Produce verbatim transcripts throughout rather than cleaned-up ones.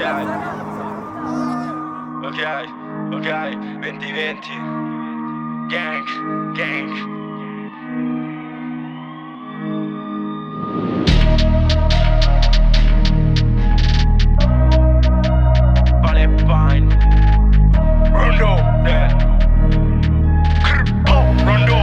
Ok, ok, venti venti. Gang, gang. Vale Pine. Rondo, yeah. Oh, Rondo.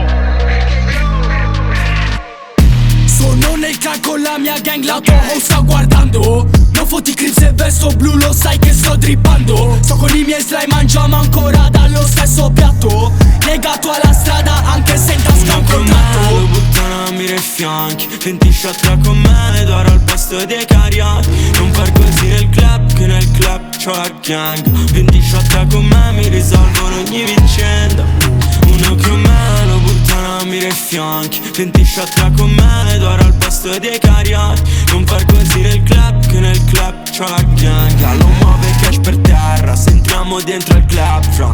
Sono nel car con la mia gang, l'auto sta guardando. Non fotti Crips e vesto blu, lo sai che sto drippando. Sto con i miei slime, mangiamo ancora dallo stesso piatto. Legato alla strada anche se in tasca un contratto. Lo buttano a mira ai fianchi, venti shot con me, d'oro al posto dei cariati. Non far così nel club, che nel club c'ho la gang. venti shot con me, mi risolvono ogni vicenda. Uno con me, lo buttano a mira ai fianchi, venti shot con me, d'oro al posto dei cariati. Non far così nel club, che nel club c'ho la gang. Allo muove cash per terra, se entriamo dentro il club, fra.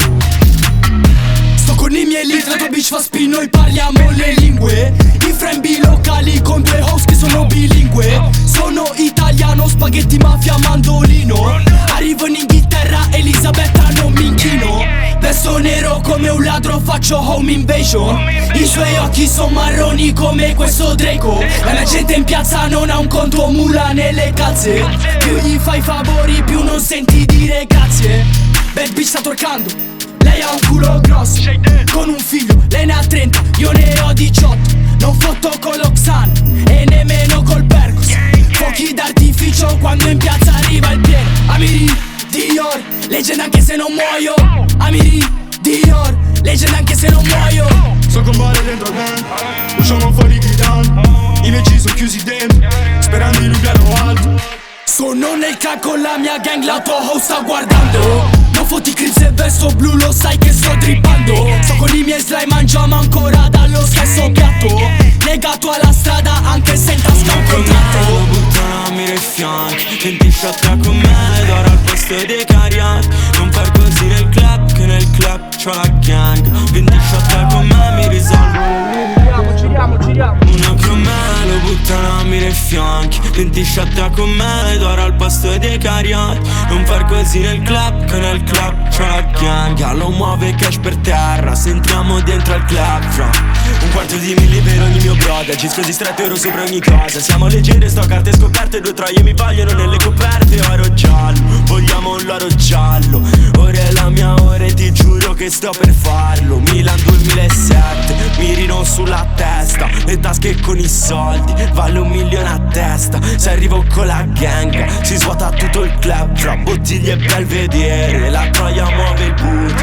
Sto con i miei lead, la tua bitch fa spin, noi parliamo le lingue. I friend locali con due host che sono bilingue. Sono italiano, spaghetti, mafia, mandolino. Arrivo in Inghilterra, Elisabetta non mi inchino. Vesto nero come un ladro, faccio home invasion. I suoi occhi sono marroni come questo Draco. La mia gente in piazza non ha un conto mula nelle calze. Più gli fai favori, più non senti dire grazie. Bad bitch sta torcando, lei ha un culo grosso, con un figlio, lei ne ha trenta, io ne ho diciotto. Non fotto con l'Oxan e nemmeno col Percos. Fuochi d'artificio quando in piazza arriva il pieno. Amiri, Dior, leggenda anche se non muoio. Amiri, Dior, leggenda anche se non muoio. So con balle dentro il van, usciamo fuori gridando. I miei ci sono chiusi dentro, sperando di rubiarlo alto. Sono nel car con la mia gang, l'auto sta guardando. Non fotti Crips e vesto blu, lo sai che sto drippando. Sto con i miei slime, mangiamo ancora dallo stesso piatto. Legato alla strada anche se in tasca un contratto. Lo buttano a mira ai fianchi, venti shot con me, d'oro al posto dei cariati. Non far così nel club, che nel club c'ho la gang. venti shot con me, mi risolvo. Giriamo, giriamo, giriamo. Uno con me, lo buttano a mira ai fianchi, venti shot con me, d'oro al posto dei cariati. Non far così nel club, che nel club c'ho la gang. Allo muove cash per terra, se entriamo dentro al club, fra. Un quarto di milli per ogni mio brother, gisco di stretto euro sopra ogni cosa. Siamo leggende, sto carte scoperte, due troie mi vogliono nelle coperte. Oro giallo, vogliamo un loro giallo. Ora è la mia ora e ti giuro che sto per farlo. Milan duemilasette, mirino sulla testa, le tasche con i soldi, vale un milione a testa. Se arrivo con la gang, si svuota tutto il club, tra bottiglie e belvedere, la troia muove il booty.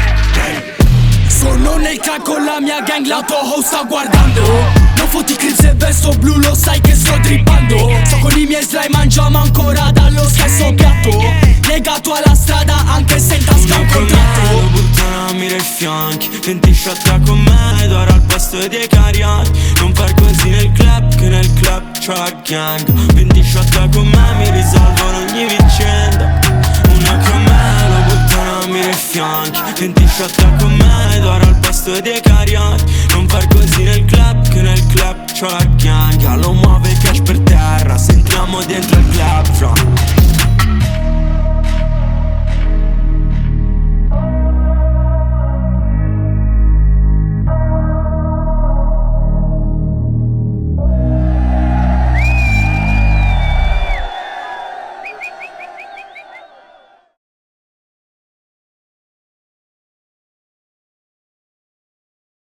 Sono nel car con la mia gang, l'auto sta guardando. Non fotti Crips e vesto blu, lo sai che sto drippando. Sto con i miei slime, mangiamo ancora dallo stesso piatto. Legato alla strada anche se in tasca un contratto. Lo buttano a mira ai fianchi, venti shot con me, d'oro al posto dei cariati. Non far così nel club, che nel club c'ho la gang. venti shot con me, mi risolvono ogni vicenda. Uno con me, lo buttano a mira ai fianchi, venti shot con me, d'oro al posto dei cariati. Non far così nel club, che nel club c'ho la gang. Allo muove cash per terra, se entriamo dentro il club, fra.